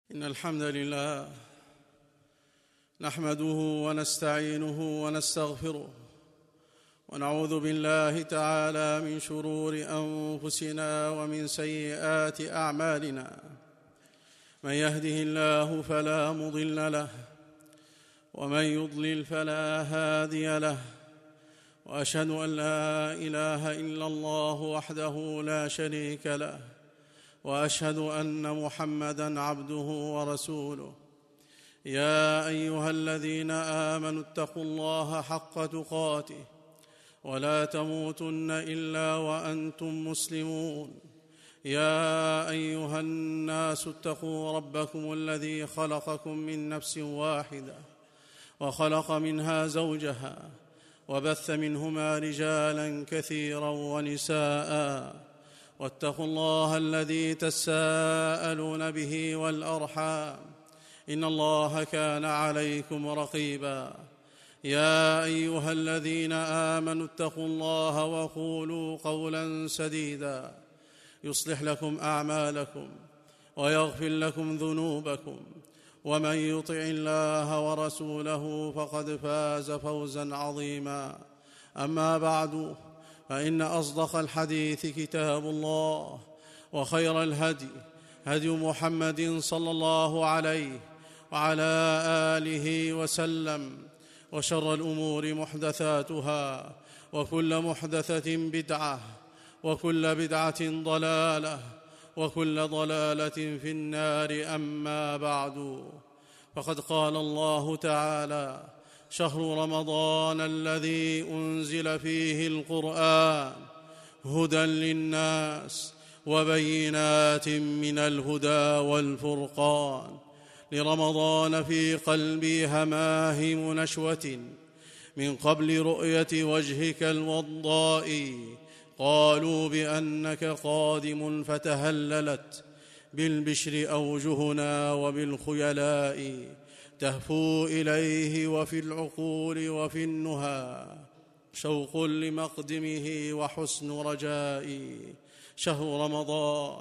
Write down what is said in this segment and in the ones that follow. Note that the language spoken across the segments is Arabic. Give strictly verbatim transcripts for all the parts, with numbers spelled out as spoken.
إن الحمد لله نحمده ونستعينه ونستغفره ونعوذ بالله تعالى من شرور أنفسنا ومن سيئات أعمالنا. من يهده الله فلا مضل له ومن يضلل فلا هادي له، وأشهد أن لا إله إلا الله وحده لا شريك له، وأشهد أن محمدًا عبده ورسوله. يا أيها الذين آمنوا اتقوا الله حق تقاته ولا تموتن إلا وأنتم مسلمون. يا أيها الناس اتقوا ربكم الذي خلقكم من نفس واحدة وخلق منها زوجها وبث منهما رجالاً كثيراً ونساءً، واتقوا الله الذي تساءلون به والأرحام إن الله كان عليكم رقيبا. يا أيها الذين آمنوا اتقوا الله وقولوا قولا سديدا يصلح لكم أعمالكم ويغفر لكم ذنوبكم، ومن يطع الله ورسوله فقد فاز فوزا عظيما. أما بعد، فإن أصدق الحديث كتاب الله، وخير الهدي هدي محمد صلى الله عليه وعلى آله وسلم، وشر الأمور محدثاتها، وكل محدثة بدعة، وكل بدعة ضلالة، وكل ضلالة في النار. أما بعد، فقد قال الله تعالى: شهر رمضان الذي أنزل فيه القرآن هدى للناس وبينات من الهدى والفرقان. لرمضان في قلبي هماهم نشوة من قبل رؤية وجهك الوضاء، قالوا بأنك قادم فتهللت بالبشر أوجهنا وبالخيلاء، تهفو إليه وفي العقول وفي النهى شوق لمقدمه وحسن رجائي. شهر رمضان،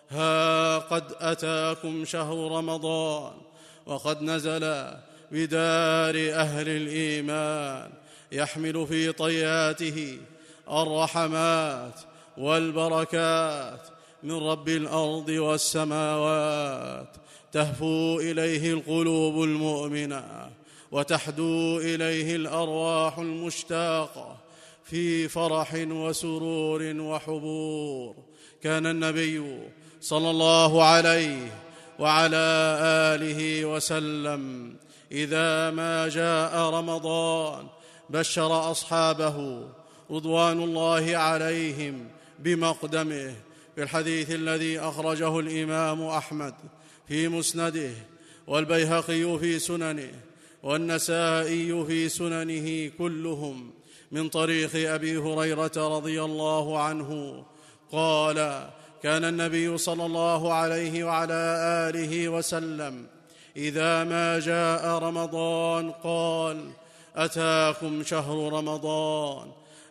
ها قد أتاكم شهر رمضان، وقد نزل بدار أهل الإيمان، يحمل في طياته الرحمات والبركات من رب الأرض والسماوات. تهفو إليه القلوب المؤمنة وتحدو إليه الأرواح المشتاقة في فرح وسرور وحبور. كان النبي صلى الله عليه وعلى آله وسلم إذا ما جاء رمضان بشر أصحابه رضوان الله عليهم بمقدمه، في الحديث الذي أخرجه الإمام أحمد في مسنده، والبيهقي في سننه، والنسائي في سننه، كلهم من طريق أبي هريرة رضي الله عنه قال: كان النبي صلى الله عليه وعلى آله وسلم إذا ما جاء رمضان قال: أتاكم شهر رمضان،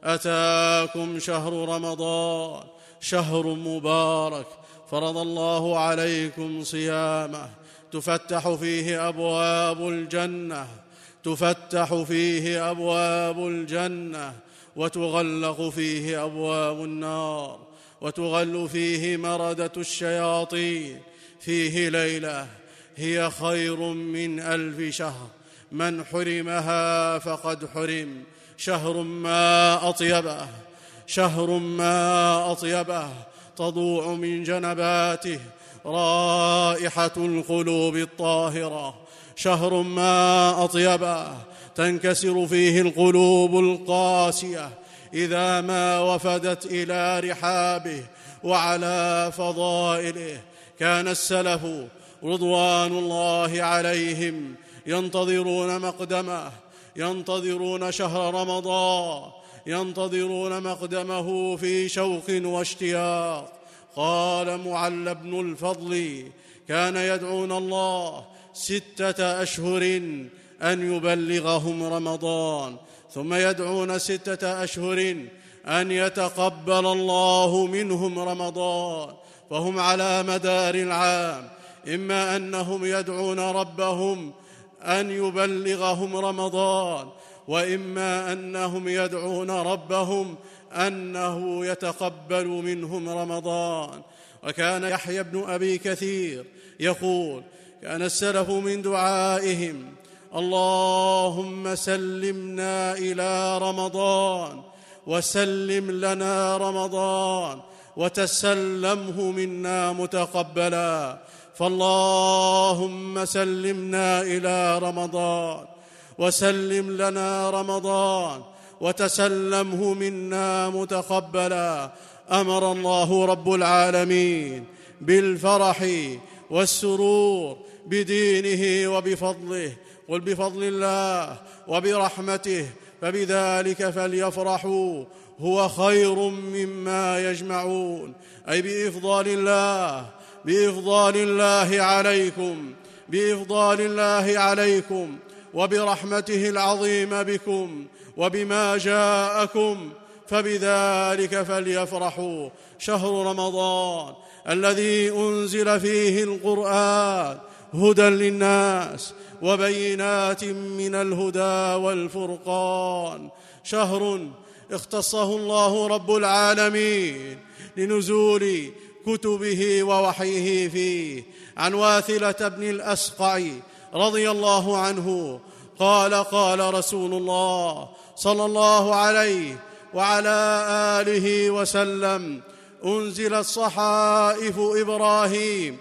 أتاكم شهر رمضان، شهر مبارك فرض الله عليكم صيامه، تفتح فيه أبواب الجنة، تفتح فيه أبواب الجنة، وتغلق فيه أبواب النار، وتغل فيه مردة الشياطين. فيه ليلة هي خير من ألف شهر، من حرمها فقد حرم. شهر ما أطيبه، شهر ما أطيبه، تضوع من جنباته رائحة القلوب الطاهرة. شهر ما أطيبه، تنكسر فيه القلوب القاسية إذا ما وفدت إلى رحابه وعلى فضائله. كان السلف رضوان الله عليهم ينتظرون مقدمه، ينتظرون شهر رمضان، ينتظرون مقدمه في شوق واشتياق. قال معل بن الفضل: كان يدعون الله ستة أشهر أن يبلغهم رمضان، ثم يدعون ستة أشهر أن يتقبل الله منهم رمضان، فهم على مدار العام إما أنهم يدعون ربهم أن يبلغهم رمضان، وإما أنهم يدعون ربهم أنه يتقبل منهم رمضان. وكان يحيى بن أبي كثير يقول: كان السلف من دعائهم: اللهم سلمنا إلى رمضان وسلم لنا رمضان وتسلمه منا متقبلا. فاللهم سلمنا إلى رمضان وسلم لنا رمضان وتسلمه منا متقبلا. أمر الله رب العالمين بالفرح والسرور بدينه وبفضله. قل بفضل الله وبرحمته فبذلك فليفرحوا هو خير مما يجمعون، أي بإفضال الله بإفضال الله عليكم بإفضال الله عليكم وبرحمته العظيمة بكم وبما جاءكم، فبذلك فليفرحوا. شهر رمضان الذي أنزل فيه القرآن هدى للناس وبينات من الهدى والفرقان، شهر اختصه الله رب العالمين لنزول كتبه ووحيه فيه. عن واثلة بن الأسقع رضي الله عنه قال: قال رسول الله صلى الله عليه وعلى آله وسلم: أنزلت صحائف إبراهيم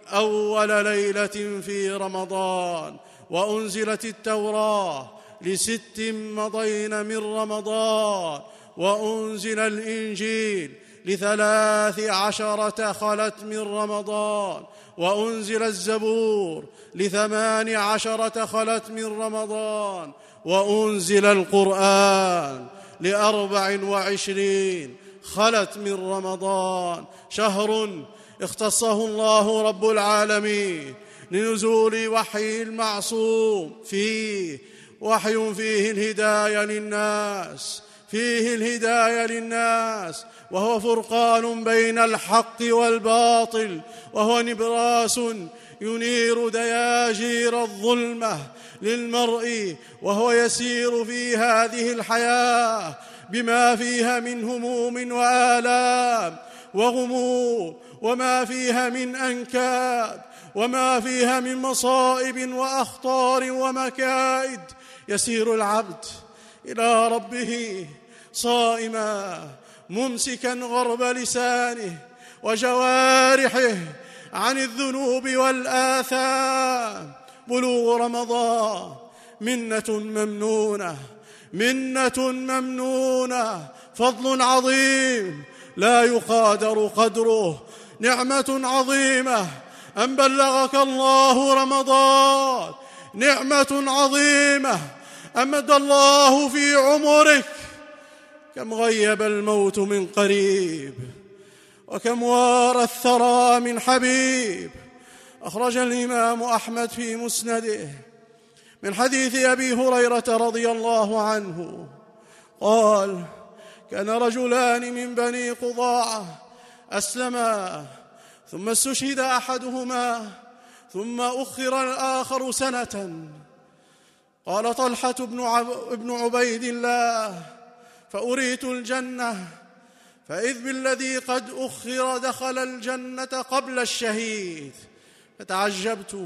أول ليلة في رمضان، وأنزلت التوراة لست مضين من رمضان، وأنزل الإنجيل لثلاث عشرة خلت من رمضان، وأنزل الزبور لثمان عشرة خلت من رمضان، وأنزل القرآن لأربع وعشرين خلت من رمضان. شهر اختصه الله رب العالمين لنزول وحي المعصوم فيه، وحي فيه الهداية للناس فيه الهداية للناس وهو فرقان بين الحق والباطل، وهو نبراس ينير دياجير الظلمة للمرء وهو يسير في هذه الحياة بما فيها من هموم وآلام وغموم، وما فيها من أنكاب، وما فيها من مصائب وأخطار ومكائد. يسير العبد إلى ربه صائما ممسكا غرب لسانه وجوارحه عن الذنوب والآثام. بلوغ رمضان منة ممنونة منة ممنونة فضل عظيم لا يقادر قدره، نعمة عظيمة أن بلغك الله رمضان، نعمة عظيمة أمد الله في عمرك. كم غيب الموت من قريب، وكم وار الثرى من حبيب. أخرج الإمام أحمد في مسنده من حديث أبي هريرة رضي الله عنه قال: كان رجلان من بني قضاعة أسلما، ثم استشهد أحدهما ثم أخر الآخر سنة. قال طلحة بن عبيد الله: فأريت الجنة، فإذ بالذي قد أخر دخل الجنة قبل الشهيد، فتعجبت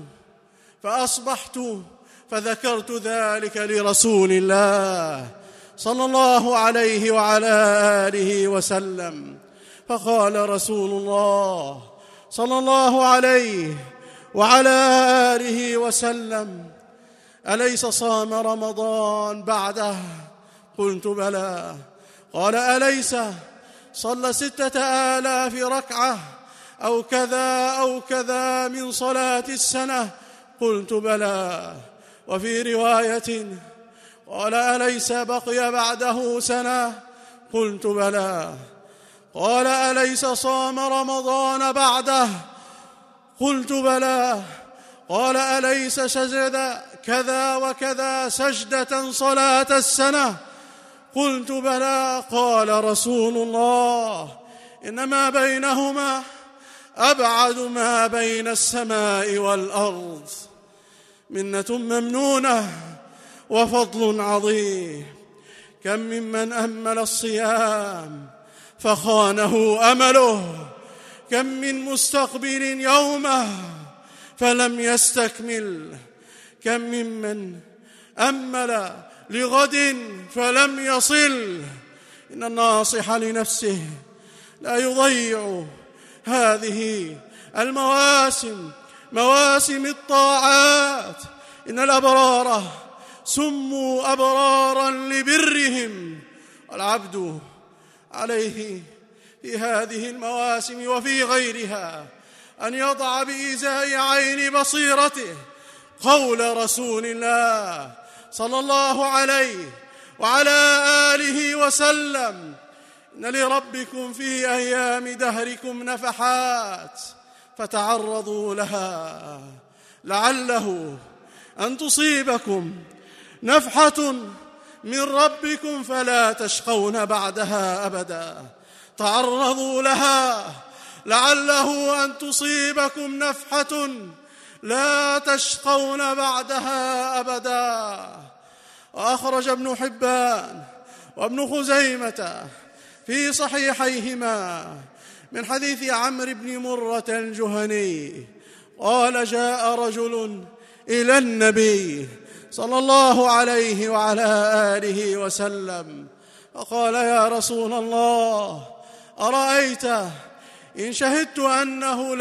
فأصبحت فذكرت ذلك لرسول الله صلى الله عليه وعلى آله وسلم، فقال رسول الله صلى الله عليه وعلى آله وسلم: أليس صام رمضان بعده؟ قلت: بلى. قال: أليس صلى ستة آلاف ركعة أو كذا أو كذا من صلاة السنة؟ قلت: بلى. وفي رواية قال: أليس بقي بعده سنة؟ قلت: بلى. قال: أليس صام رمضان بعده؟ قلت: بلى. قال: أليس سجد كذا وكذا سجدة صلاة السنة؟ قلت: بلى. قال رسول الله: إنما بينهما أبعد ما بين السماء والأرض، منة ممنونة وفضل عظيم. كم ممن أمل الصيام فخانه أمله، كم من مستقبل يومه فلم يستكمل، كم ممن أمل لغد فلم يصل. إن الناصح لنفسه لا يضيع هذه المواسم، مواسم الطاعات. إن الأبرار سموا أبرارا لبرهم، والعبد عليه في هذه المواسم وفي غيرها أن يضع بإزاء عين بصيرته قول رسول الله صلى الله عليه وعلى آله وسلم: إن لربكم في أيام دهركم نفحات فتعرضوا لها لعله أن تصيبكم نفحة من ربكم فلا تشقون بعدها أبدا. تعرضوا لها لعله أن تصيبكم نفحة لا تشقون بعدها أبدا. وأخرج ابن حبان وابن خزيمة في صحيحيهما من حديث عمرو بن مرة الجهني قال: جاء رجل إلى النبي صلى الله عليه وعلى آله وسلم فقال: يا رسول الله، أرأيت إن شهدت أنه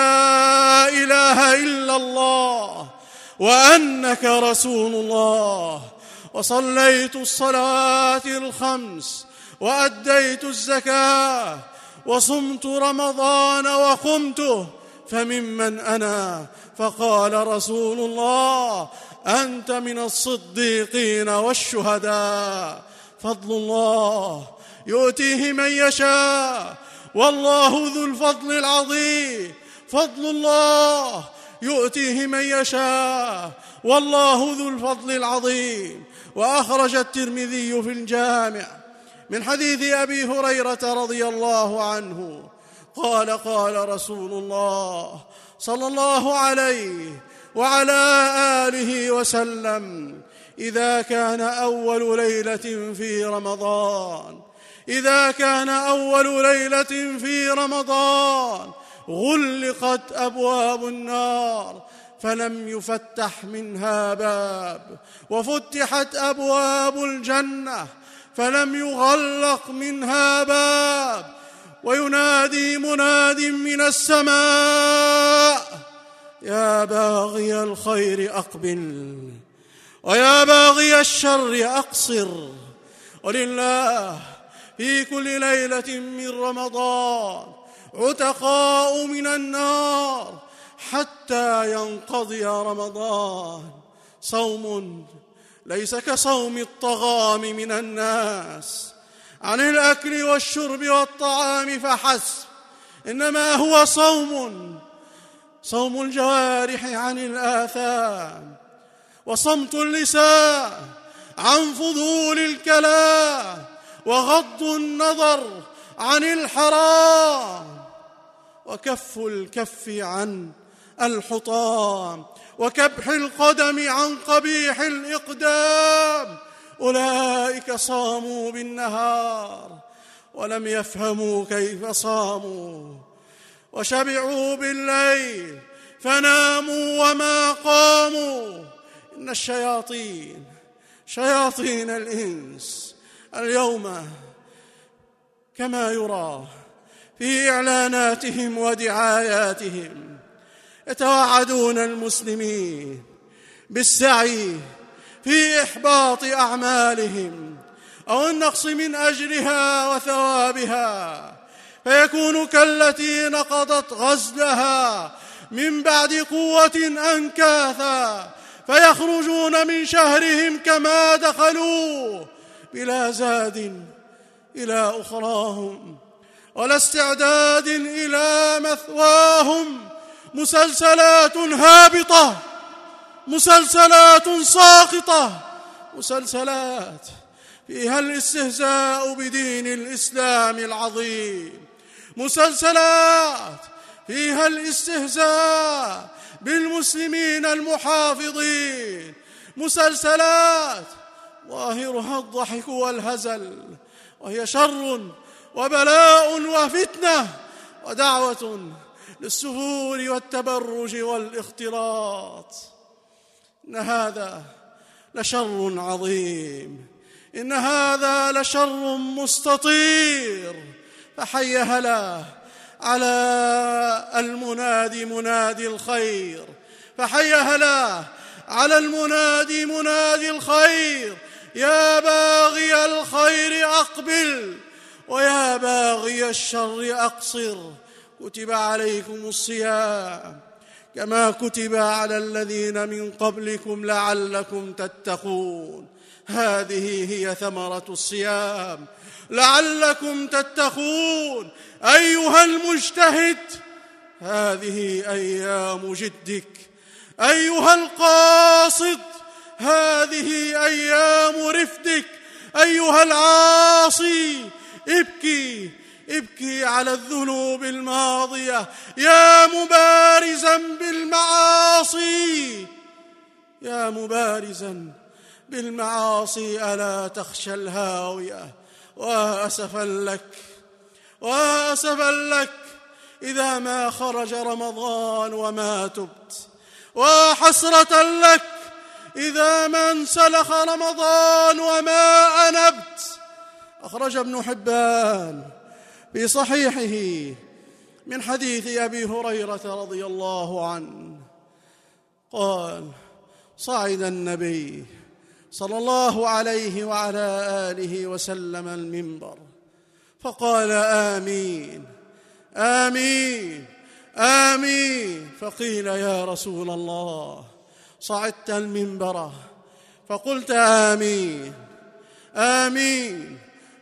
لا إله إلا الله وأنك رسول الله، وصليت الصلوات الخمس وأديت الزكاة وصمت رمضان وقمته، فممن أنا؟ فقال رسول الله: أنت من الصديقين والشهداء. فضل الله يؤتيه من يشاء والله ذو الفضل العظيم. فضل الله يؤتيه من يشاء والله ذو الفضل العظيم. وأخرج الترمذي في الجامع من حديث أبي هريرة رضي الله عنه قال: قال رسول الله صلى الله عليه وعلى آله وسلم: إذا كان أول ليلة في رمضان إذا كان أول ليلة في رمضان غلقت أبواب النار فلم يفتح منها باب، وفتحت أبواب الجنة فلم يغلق منها باب، وينادي مناد من السماء: يا باغي الخير أقبل ويا باغي الشر أقصر. ولله في كل ليلة من رمضان عتقاء من النار حتى ينقضي رمضان. صوم ليس كصوم الطغام من الناس عن الأكل والشرب والطعام فحسب، إنما هو صوم صوم الجوارح عن الآثام، وصمت اللسان عن فضول الكلام، وغض النظر عن الحرام، وكف الكف عن الحطام، وكبح القدم عن قبيح الإقدام. أولئك صاموا بالنهار ولم يفهموا كيف صاموا، وشبعوا بالليل فناموا وما قاموا. إن الشياطين شياطين الإنس اليوم كما يرى في إعلاناتهم ودعاياتهم يتوعدون المسلمين بالسعي في إحباط أعمالهم أو النقص من أجرها وثوابها، فيكون كالتي نقضت غزلها من بعد قوة أنكاثا، فيخرجون من شهرهم كما دخلوا بلا زاد إلى أخراهم ولا استعداد إلى مثواهم. مسلسلات هابطة، مسلسلات ساقطة، مسلسلات فيها الاستهزاء بدين الإسلام العظيم، مسلسلات فيها الاستهزاء بالمسلمين المحافظين، مسلسلات ظاهرها الضحك والهزل، وهي شر وبلاء وفتنة ودعوة للسفور والتبرج والاختلاط. إن هذا لشر عظيم، إن هذا لشر مستطير. فحي هلا على المنادي منادي الخير، فحي هلا على المنادي منادي الخير. يا باغي الخير أقبل، ويا باغي الشر أقصر. كتب عليكم الصيام كما كتب على الذين من قبلكم لعلكم تتقون. هذه هي ثمرة الصيام، لعلكم تتقون. أيها المجتهد، هذه أيام جدك. أيها القاصد، هذه أيام رفدك. أيها العاصي، ابكي ابكي على الذنوب الماضية. يا مبارزا بالمعاصي، يا مبارزا بالمعاصي، ألا تخشى الهاوية؟ وأسفا لك وأسفا لك إذا ما خرج رمضان وما تبت، وحسرة لك إذا ما انسلخ رمضان وما أنبت. أخرج ابن حبان في صحيحه من حديث أبي هريرة رضي الله عنه قال: صعد النبي صلى الله عليه وعلى آله وسلم المنبر فقال: آمين آمين آمين. فقيل: يا رسول الله، صعدت المنبر فقلت آمين آمين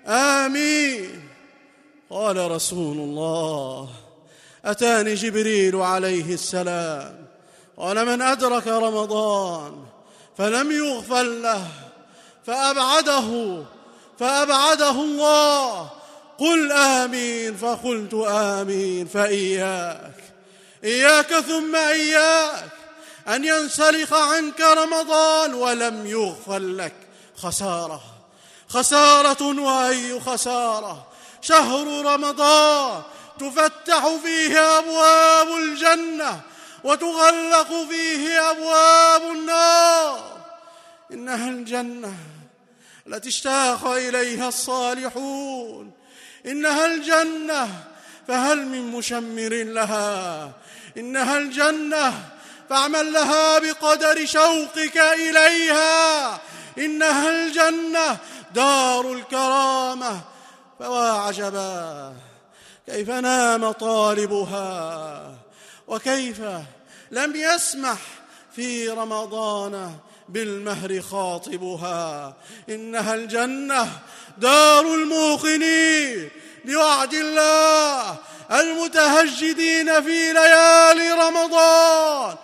آمين. قال رسول الله: أتاني جبريل عليه السلام قال: من أدرك رمضان فلم يغفر له فأبعده فأبعده الله. قل آمين. فقلت آمين. فإياك إياك ثم إياك أن ينسلخ عنك رمضان ولم يغفر لك. خسارة خسارة وأي خسارة. شهر رمضان تفتح فيه أبواب الجنة وتغلق فيه أبواب النار. إنها الجنة التي اشتاق إليها الصالحون، إنها الجنة فهل من مشمر لها. إنها الجنة فاعمل لها بقدر شوقك إليها. إنها الجنة دار الكرامة. فوا عجبا كيف نام طالبها، وكيف لم يسمح في رمضان بالمهر خاطبها. إنها الجنة دار الموقنين بوعد الله، المتهجدين في ليالي رمضان،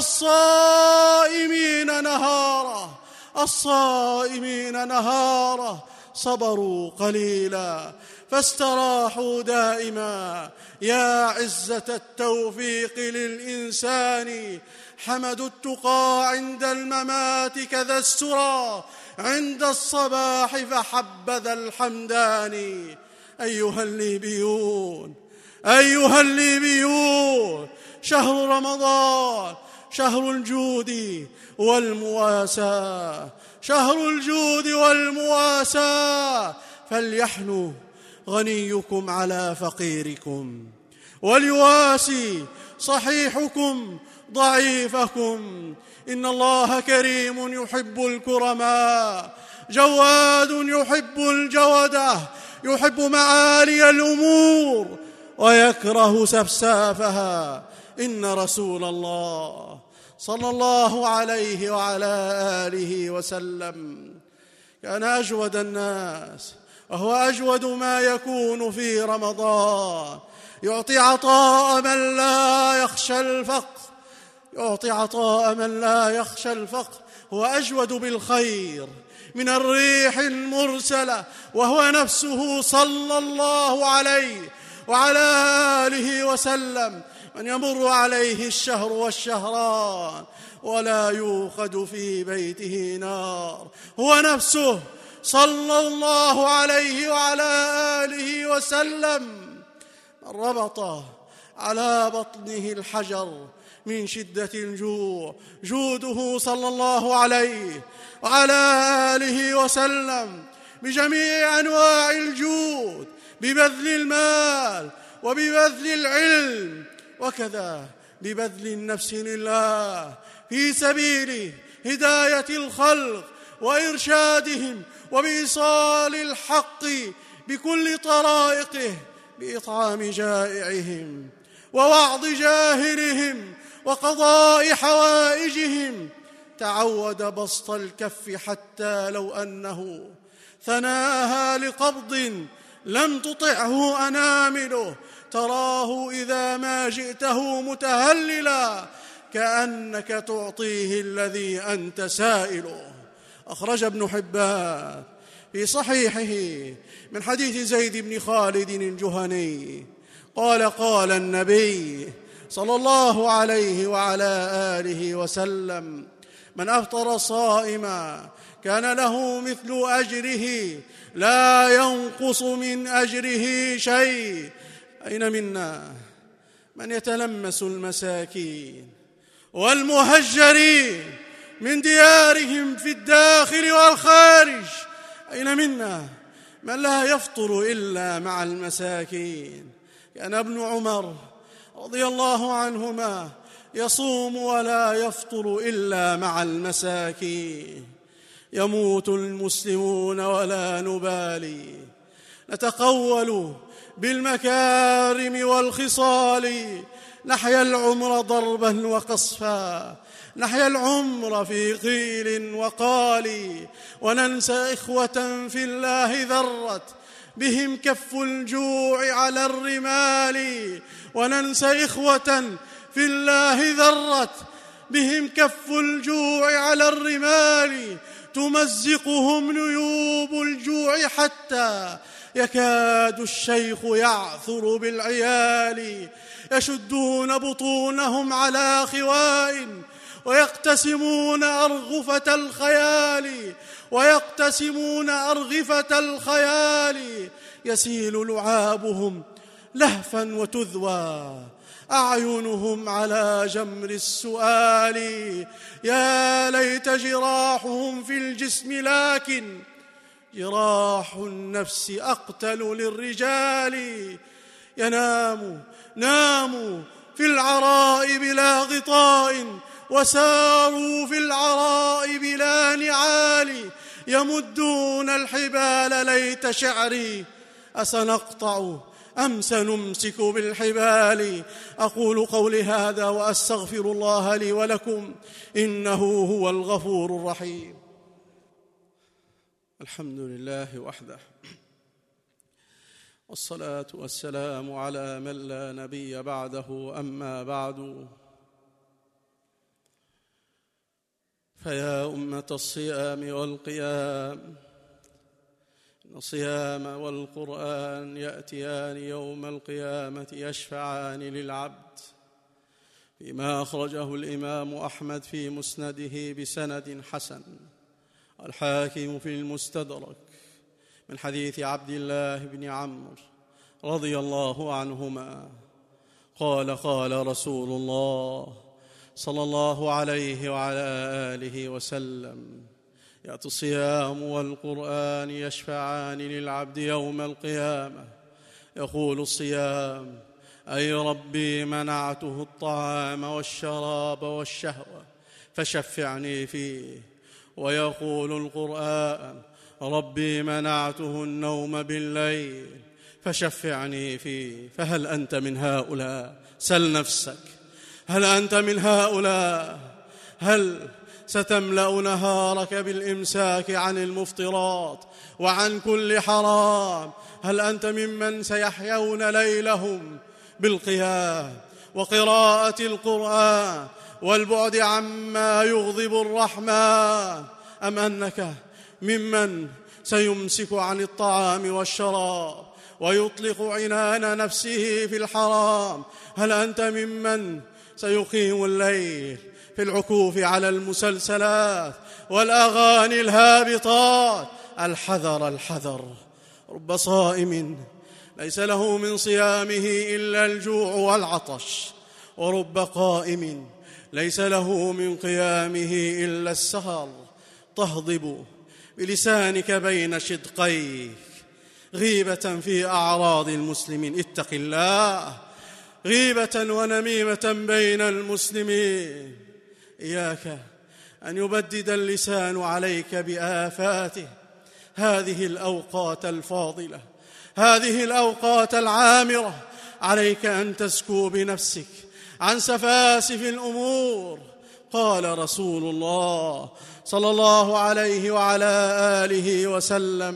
الصائمين نهارا الصائمين نهارا. صبروا قليلا فاستراحوا دائما. يا عزة التوفيق للإنسان، حمدوا التقى عند الممات كذا السرى، عند الصباح فحبذا الحمدان. أيها الليبيون أيها الليبيون، شهر رمضان شهر الجود والمواساة، شهر الجود والمواساة. فليحنو غنيكم على فقيركم، وليواسي صحيحكم ضعيفكم. إن الله كريم يحب الكرماء، جواد يحب الجودة، يحب معالي الأمور ويكره سفسافها. إن رسول الله صلى الله عليه وعلى آله وسلم كان أجود الناس، وهو أجود ما يكون في رمضان. يعطي عطاء من لا يخشى الفقر، يعطي عطاء من لا يخشى الفقر. هو أجود بالخير من الريح المرسلة، وهو نفسه صلى الله عليه وعلى آله وسلم. من يمر عليه الشهر والشهران ولا يوقد في بيته نار، هو نفسه صلى الله عليه وعلى آله وسلم من ربط على بطنه الحجر من شدة الجوع. جوده صلى الله عليه وعلى آله وسلم بجميع أنواع الجود، ببذل المال وببذل العلم، وكذا ببذل النفس لله في سبيل هداية الخلق وإرشادهم وبإيصال الحق بكل طرائقه، بإطعام جائعهم ووعظ جاهلهم وقضاء حوائجهم. تعود بسط الكف حتى لو أنه ثناها لقبض لم تطعه أنامله، تراه إذا ما جئته متهللا كأنك تعطيه الذي أنت سائله. أخرج ابن حبان في صحيحه من حديث زيد بن خالد الجهني قال قال النبي صلى الله عليه وعلى آله وسلم: من أفطر صائما كان له مثل أجره لا ينقص من أجره شيء. أين منا من يتلمس المساكين والمهجرين من ديارهم في الداخل والخارج؟ أين منا من لا يفطر إلا مع المساكين؟ كان ابن عمر رضي الله عنهما يصوم ولا يفطر إلا مع المساكين. يموت المسلمون ولا نبالي، نتقول بالمكارم والخصال، نحيا العمر ضربا وقصفا، نحيا العمر في قيل وقال، وننسى إخوة في الله ذرت بهم كف الجوع على الرمال، وننسى إخوة في الله ذرت بهم كف الجوع على الرمال، تمزقهم نيوب الجوع حتى يكاد الشيخ يعثر بالعيال، يشدون بطونهم على خواء ويقتسمون أرغفة الخيال، ويقتسمون أرغفة الخيال، يسيل لعابهم لهفا وتذوى أعينهم على جمر السؤال. يا ليت جراحهم في الجسم لكن جراح النفس أقتل للرجال. ينام ناموا في العراء بلا غطاء، وساروا في العراء بلا نعال، يمدون الحبال ليت شعري أسنقطع أم سنمسك بالحبال. أقول قولي هذا وأستغفر الله لي ولكم، إنه هو الغفور الرحيم. الحمد لله وحده، والصلاة والسلام على من لا نبي بعده، أما بعد، فيا أمة الصيام والقيام، إن الصيام والقرآن يأتيان يوم القيامة يشفعان للعبد، فيما أخرجه الإمام أحمد في مسنده بسند حسن، الحاكم في المستدرك من حديث عبد الله بن عمرو رضي الله عنهما قال قال رسول الله صلى الله عليه وعلى آله وسلم: يأتي الصيام والقرآن يشفعان للعبد يوم القيامة، يقول الصيام: أي ربي منعته الطعام والشراب والشهوة فشفعني فيه. ويقول القرآن: ربي منعته النوم بالليل فشفعني فيه. فهل أنت من هؤلاء؟ سل نفسك، هل أنت من هؤلاء؟ هل ستملأ نهارك بالإمساك عن المفطرات وعن كل حرام؟ هل أنت ممن سيحيون ليلهم بالقيام وقراءة القرآن والبعد عما يغضب الرحمن، أم أنك ممن سيمسك عن الطعام والشراب ويطلق عنان نفسه في الحرام. هل أنت ممن سيقيم الليل في العكوف على المسلسلات والأغاني الهابطات؟ الحذر الحذر. رب صائم ليس له من صيامه إلا الجوع والعطش، ورب قائم ليس له من قيامه إلا السهر. تهضب بلسانك بين شدقيك غيبة في أعراض المسلمين، اتق الله، غيبة ونميمة بين المسلمين. إياك أن يبدد اللسان عليك بآفاته. هذه الأوقات الفاضلة، هذه الأوقات العامرة، عليك أن تزكو بنفسك عن سفاسف الأمور. قال رسول الله صلى الله عليه وعلى آله وسلم: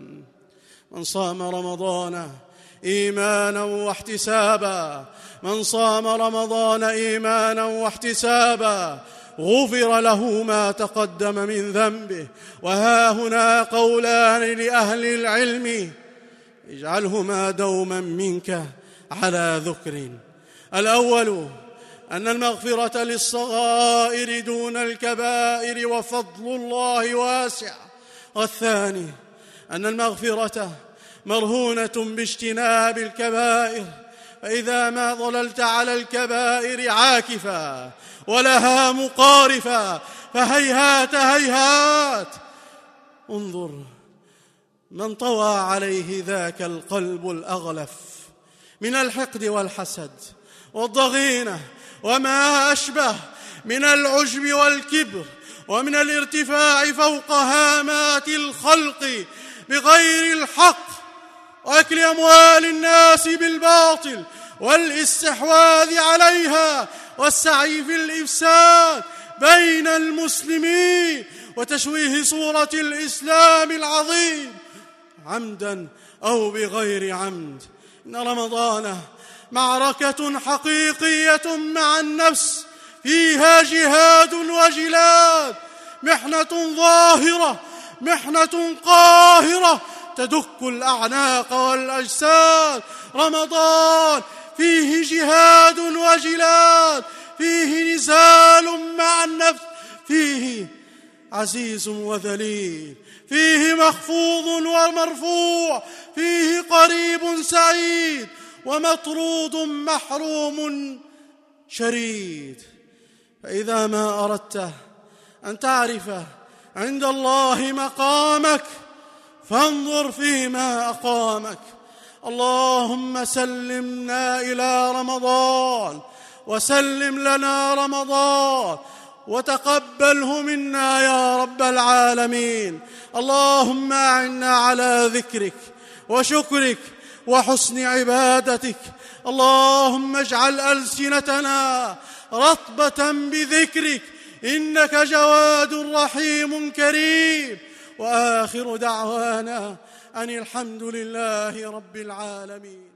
من صام رمضان إيمانا واحتسابا من صام رمضان إيمانا واحتسابا غفر له ما تقدم من ذنبه. وها هنا قولان لأهل العلم اجعلهما دوما منك على ذكر. الأول أن المغفرة للصغائر دون الكبائر وفضل الله واسع. والثاني أن المغفرة مرهونة باجتناب الكبائر، فإذا ما ظللت على الكبائر عاكفا ولها مقارفا فهيهات هيهات. انظر من طوى عليه ذاك القلب الأغلف من الحقد والحسد والضغينة وما أشبه من العجب والكبر ومن الارتفاع فوق هامات الخلق بغير الحق وأكل أموال الناس بالباطل والاستحواذ عليها والسعي في الإفساد بين المسلمين وتشويه صورة الإسلام العظيم عمدا أو بغير عمد. إن رمضان معركة حقيقية مع النفس فيها جهاد وجلاد، محنة ظاهرة، محنة قاهرة تدك الأعناق والأجساد. رمضان فيه جهاد وجلاد، فيه نزال مع النفس، فيه عزيز وذليل، فيه مخفوض ومرفوع، فيه قريب سعيد ومطرود محروم شريد. فإذا ما أردت أن تعرف عند الله مقامك فانظر فيما أقامك. اللهم سلمنا إلى رمضان وسلم لنا رمضان وتقبله منا يا رب العالمين. اللهم أعنا على ذكرك وشكرك وحسن عبادتك. اللهم اجعل ألسنتنا رطبة بذكرك إنك جواد رحيم كريم. وآخر دعوانا أن الحمد لله رب العالمين.